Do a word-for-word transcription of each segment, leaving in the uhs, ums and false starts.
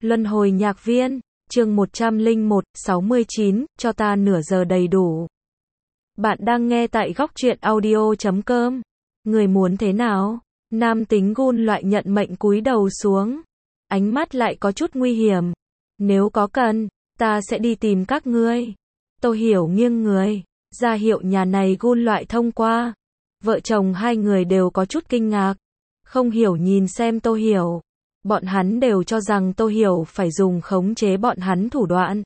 Luân hồi nhạc viên, chương một trăm lẻ một, sáu mươi chín, cho ta nửa giờ đầy đủ. Bạn đang nghe tại góc truyện audio chấm com. Người muốn thế nào? Nam tính gun loại nhận mệnh cúi đầu xuống. Ánh mắt lại có chút nguy hiểm. Nếu có cần, ta sẽ đi tìm các ngươi. Tô Hiểu nghiêng người, ra hiệu nhà này gun loại thông qua. Vợ chồng hai người đều có chút kinh ngạc. Không hiểu nhìn xem Tô Hiểu. Bọn hắn đều cho rằng Tô Hiểu phải dùng khống chế bọn hắn thủ đoạn.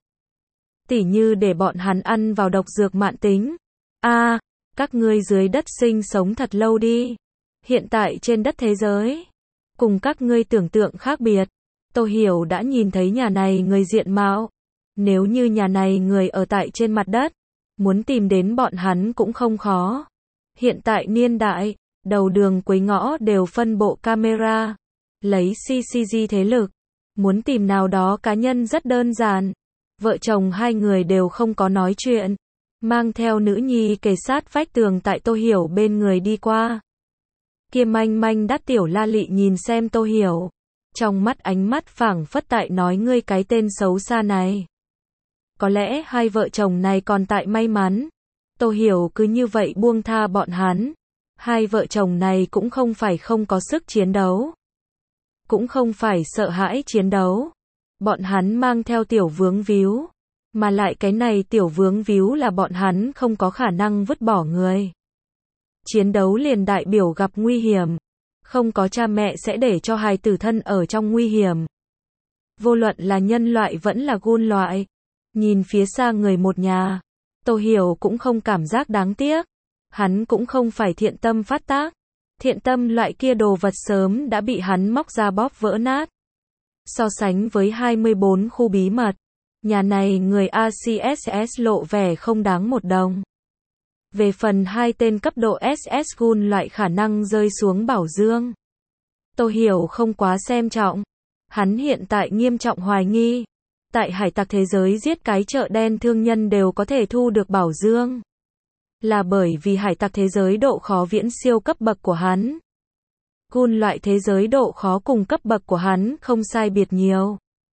Tỉ như để bọn hắn ăn vào độc dược mạn tính. A, à, các ngươi dưới đất sinh sống thật lâu đi. Hiện tại trên đất thế giới, cùng các ngươi tưởng tượng khác biệt. Tô Hiểu đã nhìn thấy nhà này người diện mạo. Nếu như nhà này người ở tại trên mặt đất, muốn tìm đến bọn hắn cũng không khó. Hiện tại niên đại, đầu đường cuối ngõ đều phân bộ camera. Lấy xê xê giê thế lực, muốn tìm nào đó cá nhân rất đơn giản. Vợ chồng hai người đều không có nói chuyện, mang theo nữ nhi kề sát vách tường tại Tô Hiểu bên người đi qua. Kia manh manh đắt tiểu la lị nhìn xem Tô Hiểu, trong mắt ánh mắt phảng phất tại nói ngươi cái tên xấu xa này. Có lẽ hai vợ chồng này còn tại may mắn. Tô Hiểu cứ như vậy buông tha bọn hắn. Hai vợ chồng này cũng không phải không có sức chiến đấu, cũng không phải sợ hãi chiến đấu. Bọn hắn mang theo tiểu vướng víu, mà lại cái này tiểu vướng víu là bọn hắn không có khả năng vứt bỏ người. Chiến đấu liền đại biểu gặp nguy hiểm, không có cha mẹ sẽ để cho hài tử thân ở trong nguy hiểm. Vô luận là nhân loại vẫn là gun loại. Nhìn phía xa người một nhà, Tô Hiểu cũng không cảm giác đáng tiếc. Hắn cũng không phải thiện tâm phát tác. Thiện tâm loại kia đồ vật sớm đã bị hắn móc ra bóp vỡ nát. So sánh với hai mươi bốn khu bí mật, nhà này người a xê ét ét lộ vẻ không đáng một đồng. Về phần hai tên cấp độ ét ét gun loại khả năng rơi xuống bảo dương, Tô Hiểu không quá xem trọng. Hắn hiện tại nghiêm trọng hoài nghi, tại hải tặc thế giới giết cái chợ đen thương nhân đều có thể thu được bảo dương, là bởi vì hải tặc thế giới độ khó viễn siêu cấp bậc của hắn. Gun loại thế giới độ khó cùng cấp bậc của hắn không sai biệt nhiều.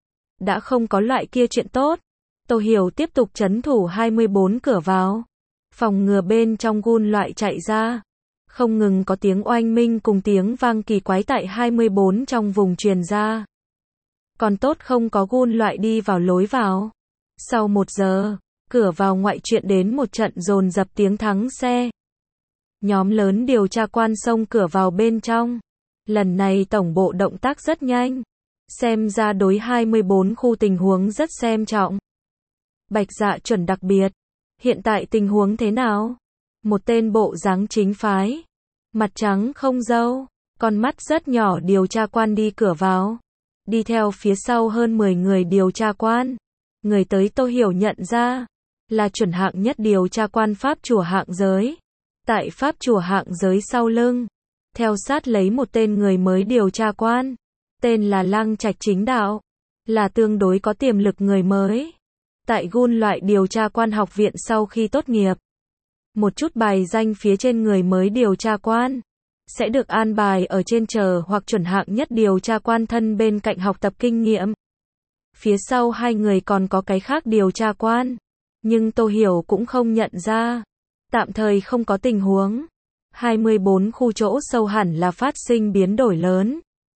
Đã không có loại kia chuyện tốt. Tô Hiểu tiếp tục trấn thủ hai mươi bốn cửa vào, phòng ngừa bên trong gun loại chạy ra. Không ngừng có tiếng oanh minh cùng tiếng vang kỳ quái tại hai mươi bốn trong vùng truyền ra. Còn tốt không có gun loại đi vào lối vào. Sau một giờ, cửa vào ngoại chuyện đến một trận dồn dập tiếng thắng xe. Nhóm lớn điều tra quan xông cửa vào bên trong. Lần này tổng bộ động tác rất nhanh. Xem ra đối hai mươi bốn khu tình huống rất xem trọng. Bạch Dạ chuẩn đặc biệt. Hiện tại tình huống thế nào? Một tên bộ dáng chính phái, mặt trắng không râu, con mắt rất nhỏ điều tra quan đi cửa vào. Đi theo phía sau hơn mười người điều tra quan. Người tới Tô Hiểu nhận ra là chuẩn hạng nhất điều tra quan pháp chùa hạng giới. Tại pháp chùa hạng giới sau lưng, theo sát lấy một tên người mới điều tra quan, tên là Lang Trạch Chính Đạo, là tương đối có tiềm lực người mới. Tại gun loại điều tra quan học viện sau khi tốt nghiệp, một chút bài danh phía trên người mới điều tra quan sẽ được an bài ở trên chờ hoặc chuẩn hạng nhất điều tra quan thân bên cạnh học tập kinh nghiệm. Phía sau hai người còn có cái khác điều tra quan, nhưng Tô Hiểu cũng không nhận ra. Tạm thời không có tình huống. hai mươi bốn khu chỗ sâu hẳn là phát sinh biến đổi lớn.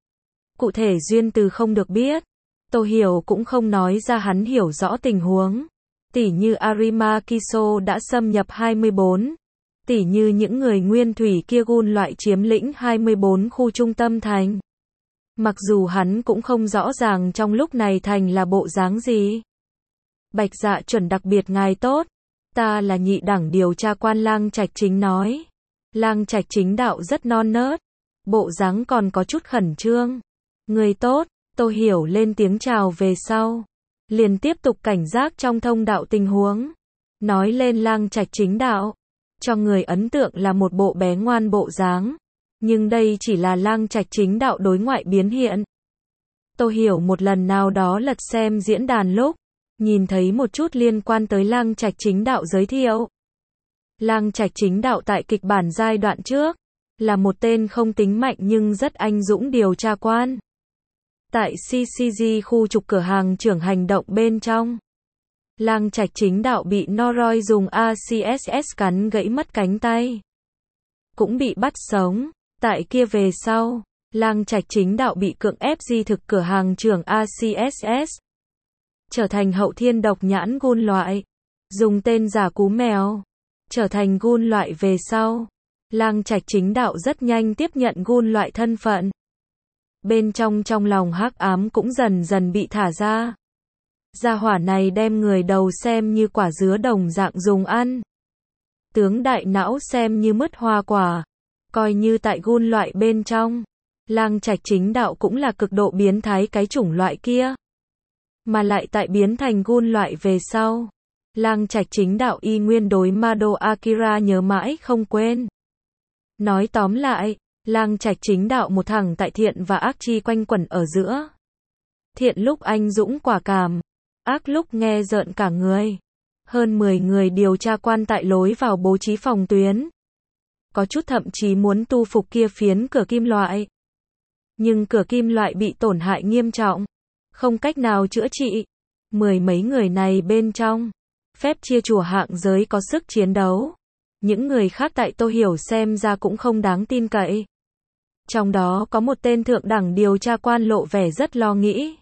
Cụ thể duyên từ không được biết. Tô Hiểu cũng không nói ra hắn hiểu rõ tình huống. Tỉ như Arima Kiso đã xâm nhập hai mươi bốn. Tỉ như những người nguyên thủy kia gun loại chiếm lĩnh hai mươi bốn khu trung tâm thành. Mặc dù hắn cũng không rõ ràng trong lúc này thành là bộ dáng gì. Bạch Dạ chuẩn đặc biệt ngài tốt. Ta là nhị đẳng điều tra quan Lang Trạch Chính nói. Lang Trạch Chính Đạo rất non nớt, bộ dáng còn có chút khẩn trương. Người tốt. Tô Hiểu lên tiếng chào về sau, liền tiếp tục cảnh giác trong thông đạo tình huống. Nói lên Lang Trạch Chính Đạo, cho người ấn tượng là một bộ bé ngoan bộ dáng, nhưng đây chỉ là Lang Trạch Chính Đạo đối ngoại biến hiện. Tô Hiểu một lần nào đó lật xem diễn đàn lúc, nhìn thấy một chút liên quan tới Lang Trạch Chính Đạo giới thiệu. Lang Trạch Chính Đạo tại kịch bản giai đoạn trước, là một tên không tính mạnh nhưng rất anh dũng điều tra quan. Tại xê xê giê khu trục cửa hàng trưởng hành động bên trong, Lang Trạch Chính Đạo bị Noroi dùng a xê ét ét cắn gãy mất cánh tay, cũng bị bắt sống. Tại kia về sau, Lang Trạch Chính Đạo bị cưỡng ép di thực cửa hàng trưởng a xê ét ét, trở thành hậu thiên độc nhãn gun loại, dùng tên giả Cú Mèo, trở thành gun loại về sau. Lang Trạch Chính Đạo rất nhanh tiếp nhận gun loại thân phận. Bên trong trong lòng hắc ám cũng dần dần bị thả ra. Gia hỏa này đem người đầu xem như quả dứa đồng dạng dùng ăn. Tướng đại não xem như mứt hoa quả. Coi như tại gun loại bên trong, Lang Trạch Chính Đạo cũng là cực độ biến thái cái chủng loại kia. Mà lại tại biến thành gun loại về sau, Lang Trạch Chính Đạo y nguyên đối Mado Akira nhớ mãi không quên. Nói tóm lại, Lang Trạch Chính Đạo một thằng tại thiện và ác chi quanh quẩn ở giữa. Thiện lúc anh dũng quả cảm, ác lúc nghe rợn cả người. Hơn mười người điều tra quan tại lối vào bố trí phòng tuyến. Có chút thậm chí muốn tu phục kia phiến cửa kim loại. Nhưng cửa kim loại bị tổn hại nghiêm trọng, không cách nào chữa trị. Mười mấy người này bên trong, phép chia chùa hạng giới có sức chiến đấu. Những người khác tại Tô Hiểu xem ra cũng không đáng tin cậy. Trong đó có một tên thượng đẳng điều tra quan lộ vẻ rất lo nghĩ.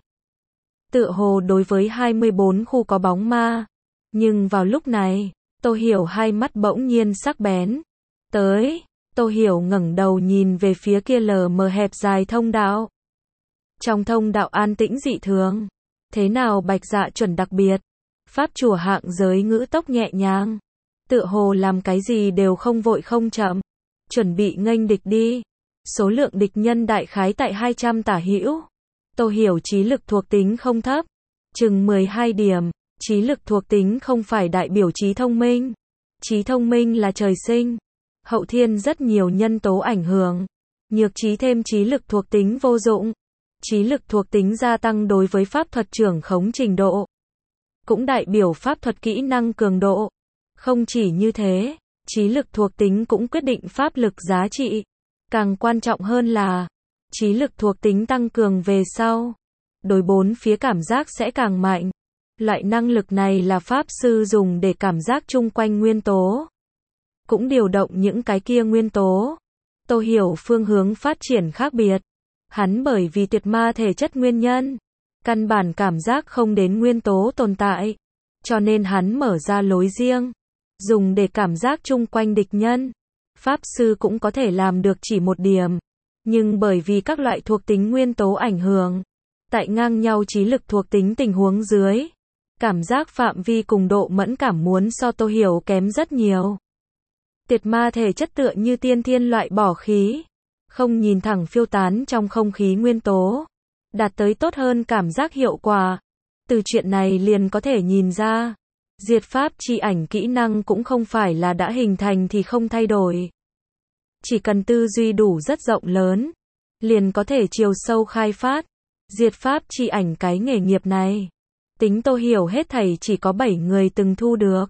Tựa hồ đối với hai mươi bốn khu có bóng ma. Nhưng vào lúc này, Tô Hiểu hai mắt bỗng nhiên sắc bén. Tới, Tô Hiểu ngẩng đầu nhìn về phía kia lờ mờ hẹp dài thông đạo. Trong thông đạo an tĩnh dị thường. Thế nào Bạch Dạ chuẩn đặc biệt. Pháp chùa hạng giới ngữ tốc nhẹ nhàng. Tựa hồ làm cái gì đều không vội không chậm. Chuẩn bị nghênh địch đi. Số lượng địch nhân đại khái tại hai trăm tả hữu. Tô Hiểu trí lực thuộc tính không thấp. Chừng mười hai điểm. Trí lực thuộc tính không phải đại biểu trí thông minh. Trí thông minh là trời sinh. Hậu thiên rất nhiều nhân tố ảnh hưởng. Nhược trí thêm trí lực thuộc tính vô dụng. Trí lực thuộc tính gia tăng đối với pháp thuật trưởng khống trình độ. Cũng đại biểu pháp thuật kỹ năng cường độ. Không chỉ như thế, trí lực thuộc tính cũng quyết định pháp lực giá trị. Càng quan trọng hơn là, trí lực thuộc tính tăng cường về sau, đối bốn phía cảm giác sẽ càng mạnh. Loại năng lực này là pháp sư dùng để cảm giác chung quanh nguyên tố. Cũng điều động những cái kia nguyên tố. Tô Hiểu phương hướng phát triển khác biệt. Hắn bởi vì tuyệt ma thể chất nguyên nhân, căn bản cảm giác không đến nguyên tố tồn tại. Cho nên hắn mở ra lối riêng, dùng để cảm giác chung quanh địch nhân. Pháp sư cũng có thể làm được chỉ một điểm. Nhưng bởi vì các loại thuộc tính nguyên tố ảnh hưởng, tại ngang nhau trí lực thuộc tính tình huống dưới, cảm giác phạm vi cùng độ mẫn cảm muốn so Tô Hiểu kém rất nhiều. Tuyệt ma thể chất tựa như tiên thiên loại bỏ khí, không nhìn thẳng phiêu tán trong không khí nguyên tố, đạt tới tốt hơn cảm giác hiệu quả. Từ chuyện này liền có thể nhìn ra, diệt pháp chi ảnh kỹ năng cũng không phải là đã hình thành thì không thay đổi. Chỉ cần tư duy đủ rất rộng lớn, liền có thể chiều sâu khai phát. Diệt pháp chi ảnh cái nghề nghiệp này, tính Tô Hiểu hết thảy chỉ có bảy người từng thu được.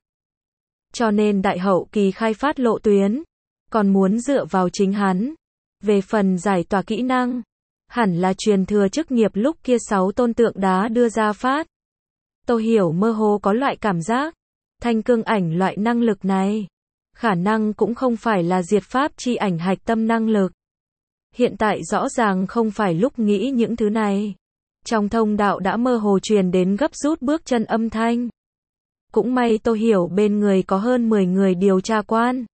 Cho nên đại hậu kỳ khai phát lộ tuyến, còn muốn dựa vào chính hắn. Về phần giải tỏa kỹ năng, hẳn là truyền thừa chức nghiệp lúc kia sáu tôn tượng đá đưa ra phát. Tô Hiểu mơ hồ có loại cảm giác, thanh cương ảnh loại năng lực này, khả năng cũng không phải là diệt pháp chi ảnh hạch tâm năng lực. Hiện tại rõ ràng không phải lúc nghĩ những thứ này. Trong thông đạo đã mơ hồ truyền đến gấp rút bước chân âm thanh. Cũng may Tô Hiểu bên người có hơn mười người điều tra quan.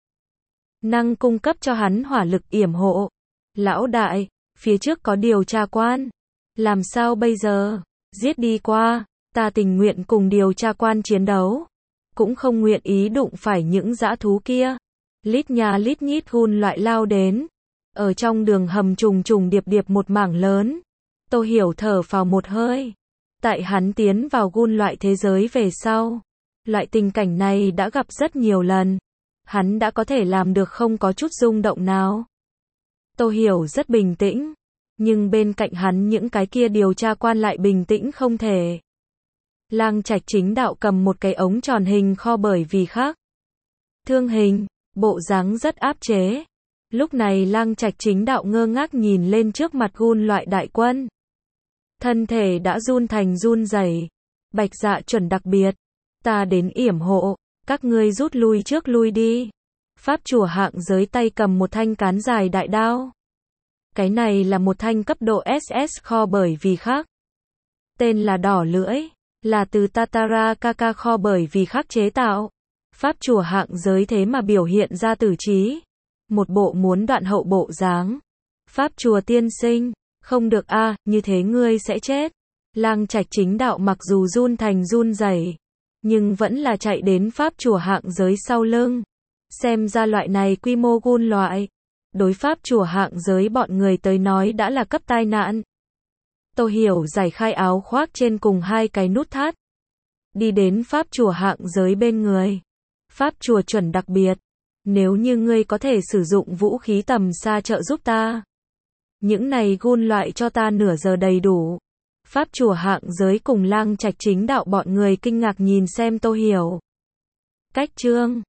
Năng cung cấp cho hắn hỏa lực yểm hộ. Lão đại, phía trước có điều tra quan. Làm sao bây giờ? Giết đi qua. Ta tình nguyện cùng điều tra quan chiến đấu. Cũng không nguyện ý đụng phải những dã thú kia. Lít nhà lít nhít gun loại lao đến. Ở trong đường hầm trùng trùng điệp điệp một mảng lớn. Tô Hiểu thở phào một hơi. Tại hắn tiến vào gun loại thế giới về sau. Loại tình cảnh này đã gặp rất nhiều lần. Hắn đã có thể làm được không có chút rung động nào. Tô Hiểu rất bình tĩnh. Nhưng bên cạnh hắn những cái kia điều tra quan lại bình tĩnh không thể. Lang Trạch Chính Đạo cầm một cái ống tròn hình kho bởi vì khác. Thương hình, bộ dáng rất áp chế. Lúc này Lang Trạch Chính Đạo ngơ ngác nhìn lên trước mặt gun loại đại quân. Thân thể đã run thành run rẩy. Bạch Dạ chuẩn đặc biệt. Ta đến yểm hộ. Các ngươi rút lui trước lui đi. Pháp chùa hạng giới tay cầm một thanh cán dài đại đao. Cái này là một thanh cấp độ ét ét kho bởi vì khác. Tên là đỏ lưỡi. Là từ Tatara Kaka kho bởi vì khác chế tạo. Pháp chùa hạng giới thế mà biểu hiện ra tử trí. Một bộ muốn đoạn hậu bộ dáng. Pháp chùa tiên sinh. Không được a, như thế ngươi sẽ chết. Lang Trạch Chính Đạo mặc dù run thành run rẩy, nhưng vẫn là chạy đến pháp chùa hạng giới sau lưng. Xem ra loại này quy mô gun loại. Đối pháp chùa hạng giới bọn người tới nói đã là cấp tai nạn. Tô Hiểu giải khai áo khoác trên cùng hai cái nút thắt. Đi đến pháp chùa hạng giới bên người. Pháp chùa chuẩn đặc biệt. Nếu như ngươi có thể sử dụng vũ khí tầm xa trợ giúp ta. Những này gun loại cho ta nửa giờ đầy đủ. Pháp chùa hạng giới cùng Lang Trạch Chính Đạo bọn người kinh ngạc nhìn xem Tô Hiểu. Cách chương